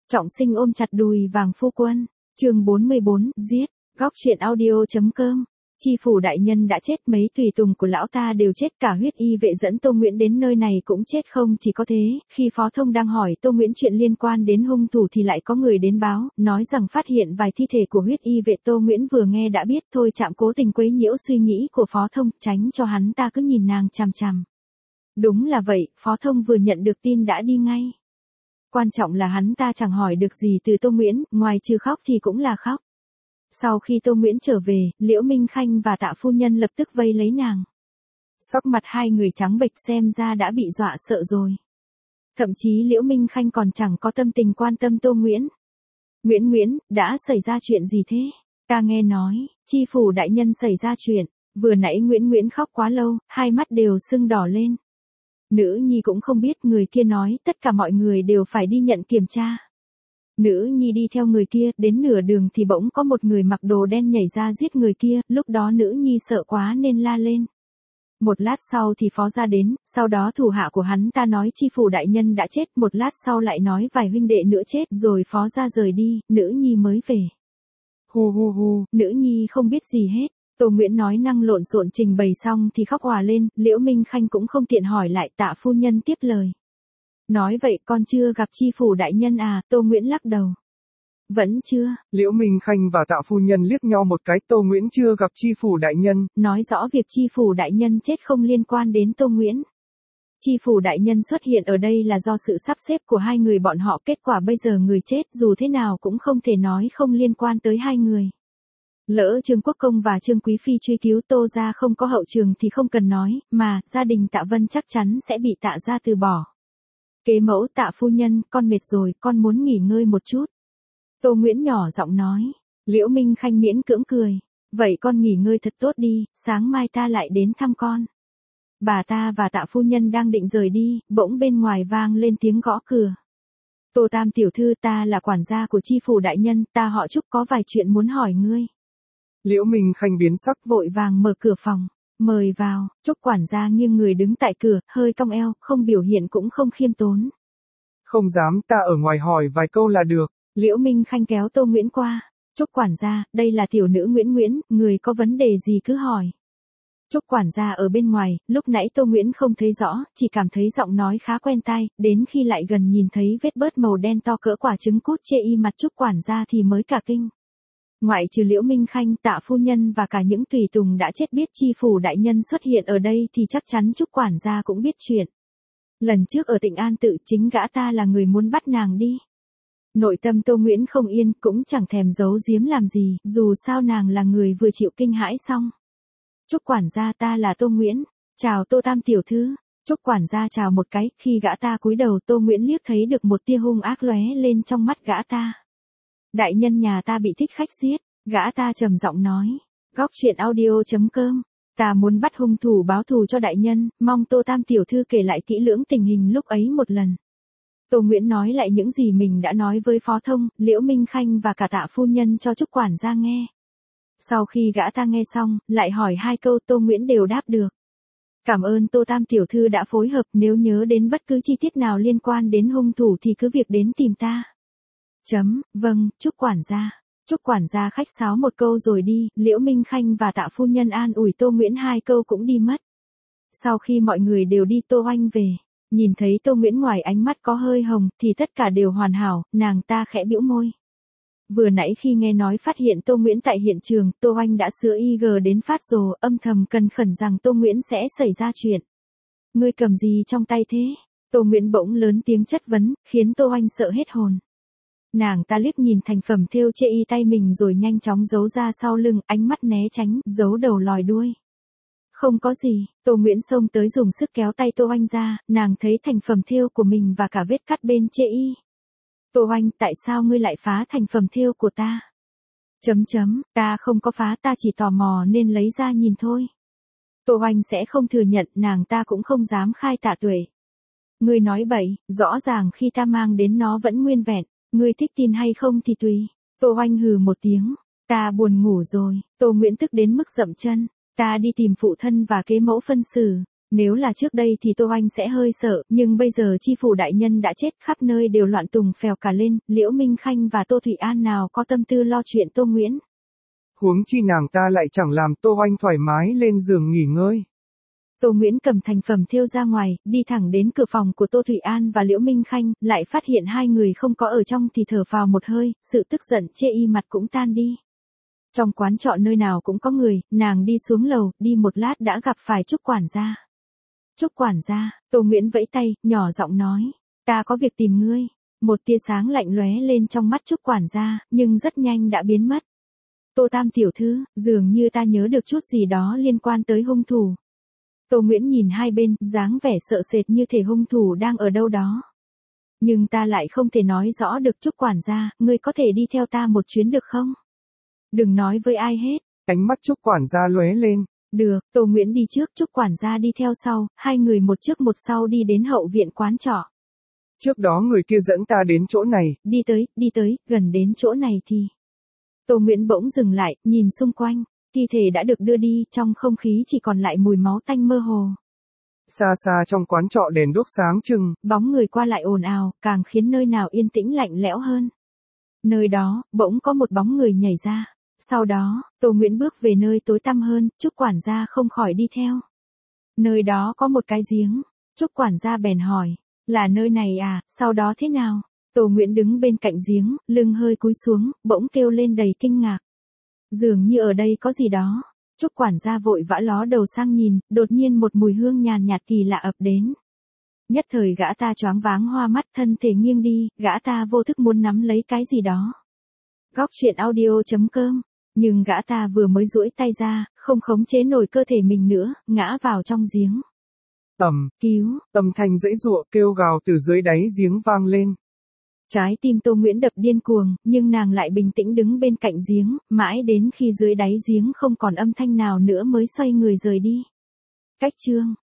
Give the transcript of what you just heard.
Trọng Sinh ôm chặt đùi vàng phu quân. Chương 44, giết. Góc truyện audio.com. Chi phủ đại nhân đã chết, mấy tùy tùng của lão ta đều chết, cả huyết y vệ dẫn Tô Nguyễn đến nơi này cũng chết. Không chỉ có thế, khi Phó Thông đang hỏi Tô Nguyễn chuyện liên quan đến hung thủ thì lại có người đến báo, nói rằng phát hiện vài thi thể của huyết y vệ. Tô Nguyễn vừa nghe đã biết Thôi Trạm cố tình quấy nhiễu suy nghĩ của Phó Thông, tránh cho hắn ta cứ nhìn nàng chằm chằm. Đúng là vậy, Phó Thông vừa nhận được tin đã đi ngay. Quan trọng là hắn ta chẳng hỏi được gì từ Tô Nguyễn, ngoài trừ khóc thì cũng là khóc. Sau khi Tô Nguyễn trở về, Liễu Minh Khanh và Tạ phu nhân lập tức vây lấy nàng. Sắc mặt hai người trắng bệch, xem ra đã bị dọa sợ rồi. Thậm chí Liễu Minh Khanh còn chẳng có tâm tình quan tâm Tô Nguyễn. Nguyễn, đã xảy ra chuyện gì thế? Ta nghe nói, chi phủ đại nhân xảy ra chuyện. Vừa nãy Nguyễn khóc quá lâu, hai mắt đều sưng đỏ lên. Nữ nhi cũng không biết, người kia nói tất cả mọi người đều phải đi nhận kiểm tra. Nữ nhi đi theo người kia, đến nửa đường thì bỗng có một người mặc đồ đen nhảy ra giết người kia, lúc đó nữ nhi sợ quá nên la lên. Một lát sau thì phó gia đến, sau đó thủ hạ của hắn ta nói chi phủ đại nhân đã chết, một lát sau lại nói vài huynh đệ nữa chết, rồi phó gia rời đi, nữ nhi mới về. Hu, nữ nhi không biết gì hết. Tô Nguyễn nói năng lộn xộn trình bày xong thì khóc òa lên, Liễu Minh Khanh cũng không tiện hỏi lại. Tạ phu nhân tiếp lời. Nói vậy con chưa gặp chi phủ đại nhân à? Tô Nguyễn lắc đầu. Vẫn chưa. Liễu Minh Khanh và Tạ phu nhân liếc nhau một cái. Tô Nguyễn chưa gặp chi phủ đại nhân. Nói rõ việc chi phủ đại nhân chết không liên quan đến Tô Nguyễn. Chi phủ đại nhân xuất hiện ở đây là do sự sắp xếp của hai người bọn họ, kết quả bây giờ người chết dù thế nào cũng không thể nói không liên quan tới hai người. Lỡ Trương Quốc Công và Trương Quý Phi truy cứu Tô gia không có hậu trường thì không cần nói, mà gia đình Tạ Vân chắc chắn sẽ bị Tạ gia từ bỏ. Kế mẫu Tạ phu nhân, con mệt rồi, con muốn nghỉ ngơi một chút. Tô Nguyễn nhỏ giọng nói. Liễu Minh Khanh miễn cưỡng cười. Vậy con nghỉ ngơi thật tốt đi, sáng mai ta lại đến thăm con. Bà ta và Tạ phu nhân đang định rời đi, bỗng bên ngoài vang lên tiếng gõ cửa. Tô Tam tiểu thư, ta là quản gia của chi phủ đại nhân, ta họ Trúc, có vài chuyện muốn hỏi ngươi. Liễu Minh Khanh biến sắc, vội vàng mở cửa phòng. Mời vào. Trúc quản gia nghiêng người đứng tại cửa, hơi cong eo, không biểu hiện cũng không khiêm tốn. Không dám, ta ở ngoài hỏi vài câu là được. Liễu Minh Khanh kéo Tô Nguyễn qua. Trúc quản gia, đây là tiểu nữ Nguyễn, người có vấn đề gì cứ hỏi. Trúc quản gia ở bên ngoài, lúc nãy Tô Nguyễn không thấy rõ, chỉ cảm thấy giọng nói khá quen tai, đến khi lại gần nhìn thấy vết bớt màu đen to cỡ quả trứng cút chê y mặt Trúc quản gia thì mới cả kinh. Ngoại trừ Liễu Minh Khanh, Tạ phu nhân và cả những tùy tùng đã chết biết chi phủ đại nhân xuất hiện ở đây thì chắc chắn Trúc quản gia cũng biết chuyện. Lần trước ở Tịnh An Tự chính gã ta là người muốn bắt nàng đi. Nội tâm Tô Nguyễn không yên, cũng chẳng thèm giấu giếm làm gì, dù sao nàng là người vừa chịu kinh hãi xong. Trúc quản gia, ta là Tô Nguyễn. Chào Tô Tam tiểu thư. Trúc quản gia chào một cái, khi gã ta cúi đầu Tô Nguyễn liếc thấy được một tia hung ác lóe lên trong mắt gã ta. Đại nhân nhà ta bị thích khách giết, gã ta trầm giọng nói. Góc truyện audio.com. Ta muốn bắt hung thủ báo thù cho đại nhân, mong Tô Tam tiểu thư kể lại kỹ lưỡng tình hình lúc ấy một lần. Tô Nguyễn nói lại những gì mình đã nói với Phó Thông, Liễu Minh Khanh và cả Tạ phu nhân cho Trúc quản gia nghe. Sau khi gã ta nghe xong, lại hỏi hai câu, Tô Nguyễn đều đáp được. Cảm ơn Tô Tam tiểu thư đã phối hợp, nếu nhớ đến bất cứ chi tiết nào liên quan đến hung thủ thì cứ việc đến tìm ta. Vâng, Trúc quản gia. Trúc quản gia khách sáo một câu rồi đi, Liễu Minh Khanh và Tạ phu nhân an ủi Tô Nguyễn hai câu cũng đi mất. Sau khi mọi người đều đi, Tô Oanh về. Nhìn thấy Tô Nguyễn ngoài ánh mắt có hơi hồng thì tất cả đều hoàn hảo, nàng ta khẽ bĩu môi. Vừa nãy khi nghe nói phát hiện Tô Nguyễn tại hiện trường, Tô Oanh đã sửa IG đến phát rồ, âm thầm cần khẩn rằng Tô Nguyễn sẽ xảy ra chuyện. Ngươi cầm gì trong tay thế? Tô Nguyễn bỗng lớn tiếng chất vấn, khiến Tô Oanh sợ hết hồn. Nàng ta liếc nhìn thành phẩm thêu chê y tay mình rồi nhanh chóng giấu ra sau lưng, ánh mắt né tránh, giấu đầu lòi đuôi. Không có gì. Tô Nguyễn xông tới dùng sức kéo tay Tô Oanh ra, nàng thấy thành phẩm thêu của mình và cả vết cắt bên chê y. Tô Oanh, tại sao ngươi lại phá thành phẩm thêu của ta? Ta không có phá, ta chỉ tò mò nên lấy ra nhìn thôi. Tô Oanh sẽ không thừa nhận, nàng ta cũng không dám khai tạ tuệ. Ngươi nói bậy, rõ ràng khi ta mang đến nó vẫn nguyên vẹn, ngươi thích tin hay không thì tùy. Tô Oanh hừ một tiếng, ta buồn ngủ rồi. Tô Nguyễn tức đến mức dậm chân, ta đi tìm phụ thân và kế mẫu phân xử. Nếu là trước đây thì Tô Anh sẽ hơi sợ, nhưng bây giờ chi phủ đại nhân đã chết, khắp nơi đều loạn tùng phèo cả lên, Liễu Minh Khanh và Tô Thủy An nào có tâm tư lo chuyện Tô Nguyễn. Huống chi nàng ta lại chẳng làm Tô Anh thoải mái lên giường nghỉ ngơi. Tô Nguyễn cầm thành phẩm thêu ra ngoài, đi thẳng đến cửa phòng của Tô Thủy An và Liễu Minh Khanh, lại phát hiện hai người không có ở trong thì thở phào một hơi, sự tức giận chê y mặt cũng tan đi. Trong quán trọ nơi nào cũng có người, nàng đi xuống lầu, đi một lát đã gặp phải Trúc quản gia. Trúc quản gia, Tô Nguyễn vẫy tay, nhỏ giọng nói, ta có việc tìm ngươi. Một tia sáng lạnh lóe lên trong mắt Trúc quản gia, nhưng rất nhanh đã biến mất. Tô Tam tiểu thư, dường như ta nhớ được chút gì đó liên quan tới hung thủ. Tô Nguyễn nhìn hai bên, dáng vẻ sợ sệt như thể hung thủ đang ở đâu đó. Nhưng ta lại không thể nói rõ được. Trúc quản gia, ngươi có thể đi theo ta một chuyến được không? Đừng nói với ai hết. Ánh mắt Trúc quản gia lóe lên. Được, Tô Nguyễn đi trước, Trúc quản gia đi theo sau, hai người một trước một sau đi đến hậu viện quán trọ. Trước đó người kia dẫn ta đến chỗ này. Đi tới, gần đến chỗ này thì... Tô Nguyễn bỗng dừng lại, nhìn xung quanh, thi thể đã được đưa đi, trong không khí chỉ còn lại mùi máu tanh mơ hồ. Xa xa trong quán trọ đèn đuốc sáng trưng. Bóng người qua lại ồn ào, càng khiến nơi nào yên tĩnh lạnh lẽo hơn. Nơi đó, bỗng có một bóng người nhảy ra. Sau đó, Tô Nguyễn bước về nơi tối tăm hơn, Trúc quản gia không khỏi đi theo. Nơi đó có một cái giếng. Trúc quản gia bèn hỏi, là nơi này à, sau đó thế nào? Tô Nguyễn đứng bên cạnh giếng, lưng hơi cúi xuống, bỗng kêu lên đầy kinh ngạc. Dường như ở đây có gì đó. Trúc quản gia vội vã ló đầu sang nhìn, đột nhiên một mùi hương nhàn nhạt kỳ lạ ập đến. Nhất thời gã ta choáng váng hoa mắt, thân thể nghiêng đi, gã ta vô thức muốn nắm lấy cái gì đó. Góc truyện audio.com. Nhưng gã ta vừa mới duỗi tay ra, không khống chế nổi cơ thể mình nữa, ngã vào trong giếng. Cứu, âm thanh dãy giụa kêu gào từ dưới đáy giếng vang lên. Trái tim Tô Nguyễn đập điên cuồng, nhưng nàng lại bình tĩnh đứng bên cạnh giếng, mãi đến khi dưới đáy giếng không còn âm thanh nào nữa mới xoay người rời đi. Cách chương